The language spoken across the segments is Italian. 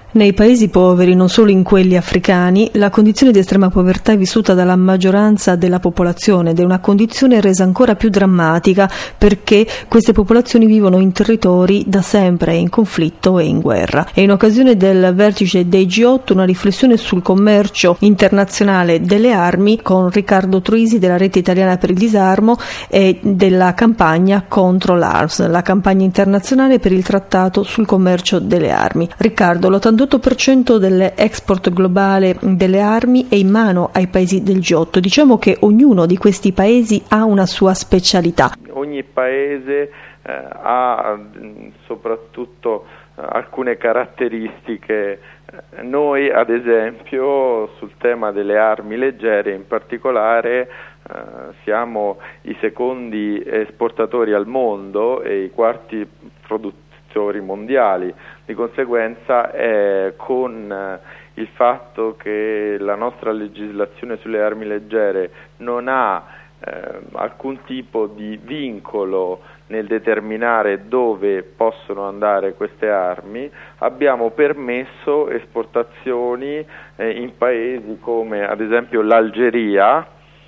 Nei paesi poveri, non solo in quelli africani, la condizione di estrema povertà è vissuta dalla maggioranza della popolazione ed è una condizione resa ancora più drammatica perché queste popolazioni vivono in territori da sempre in conflitto e in guerra. E in occasione del vertice dei G8 una riflessione sul commercio internazionale delle armi con Riccardo Troisi della Rete Italiana per il Disarmo e della campagna contro l'ARMS, la campagna internazionale per il trattato sul commercio delle armi. Riccardo, l'88% delle export globale delle armi è in mano ai paesi del G8. Diciamo che ognuno di questi paesi ha una sua specialità. Ogni paese ha soprattutto alcune caratteristiche. Noi, ad esempio, sul tema delle armi leggere in particolare, siamo i secondi esportatori al mondo e i quarti produttori mondiali. Di conseguenza, con il fatto che la nostra legislazione sulle armi leggere non ha alcun tipo di vincolo nel determinare dove possono andare queste armi, abbiamo permesso esportazioni in paesi come ad esempio l'Algeria.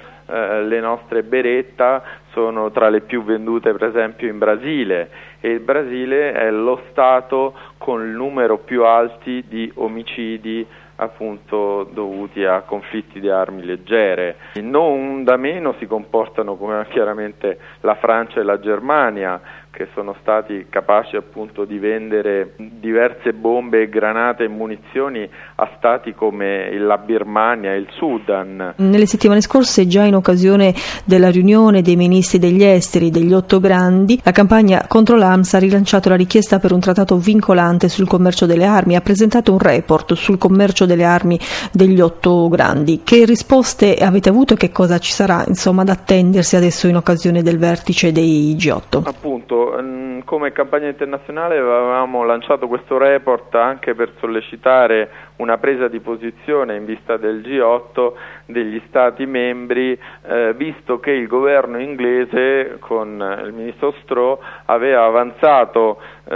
Le nostre Beretta sono tra le più vendute per esempio in Brasile, e il Brasile è lo stato con il numero più alti di omicidi appunto dovuti a conflitti di armi leggere. Non da meno si comportano come chiaramente la Francia e la Germania, che sono stati capaci appunto di vendere diverse bombe, granate e munizioni a stati come la Birmania e il Sudan. Nelle settimane scorse, già in occasione della riunione dei ministri degli esteri degli 8 grandi, la campagna contro l'ARMS ha rilanciato la richiesta per un trattato vincolante sul commercio delle armi, ha presentato un report sul commercio delle armi degli 8 grandi. Che risposte avete avuto e che cosa ci sarà insomma da attendersi adesso in occasione del vertice dei G8? Appunto, come campagna internazionale avevamo lanciato questo report anche per sollecitare una presa di posizione in vista del G8 degli Stati membri, visto che il governo inglese con il ministro Stroh aveva avanzato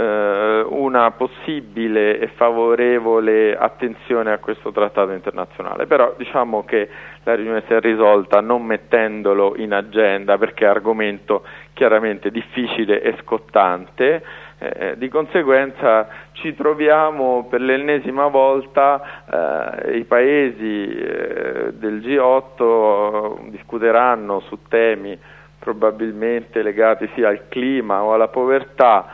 una possibile e favorevole attenzione a questo trattato internazionale. Però diciamo che la riunione si è risolta non mettendolo in agenda perché è argomento chiaramente difficile e scottante. Di conseguenza ci troviamo per l'ennesima volta, i paesi del G8 discuteranno su temi probabilmente legati sia al clima o alla povertà,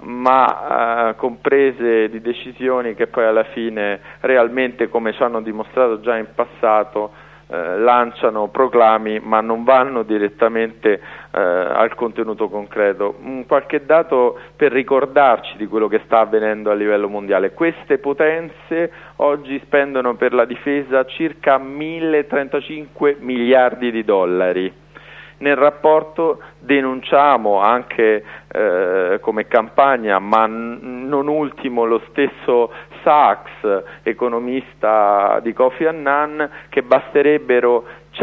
ma comprese di decisioni che poi alla fine realmente, come ci hanno dimostrato già in passato, lanciano proclami ma non vanno direttamente al contenuto concreto. Qualche dato per ricordarci di quello che sta avvenendo a livello mondiale: queste potenze oggi spendono per la difesa circa 1.035 miliardi di dollari. Nel rapporto denunciamo anche come campagna, ma non ultimo lo stesso Sachs, economista di Kofi Annan, che basterebbero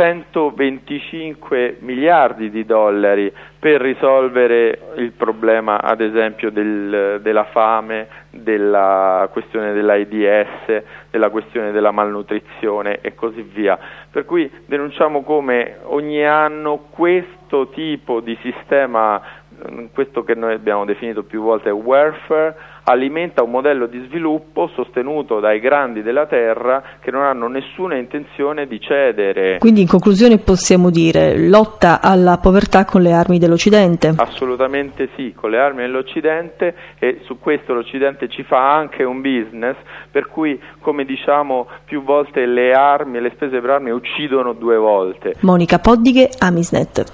125 miliardi di dollari per risolvere il problema, ad esempio, della fame, della questione dell'AIDS, della questione della malnutrizione e così via. Per cui denunciamo come ogni anno questo tipo di sistema, questo che noi abbiamo definito più volte welfare, alimenta un modello di sviluppo sostenuto dai grandi della terra che non hanno nessuna intenzione di cedere. Quindi in conclusione possiamo dire lotta alla povertà con le armi dell'Occidente? Assolutamente sì, con le armi dell'Occidente, e su questo l'Occidente ci fa anche un business, per cui, come diciamo più volte, le armi e le spese per armi uccidono 2 volte. Monica Poddighe, Amisnet.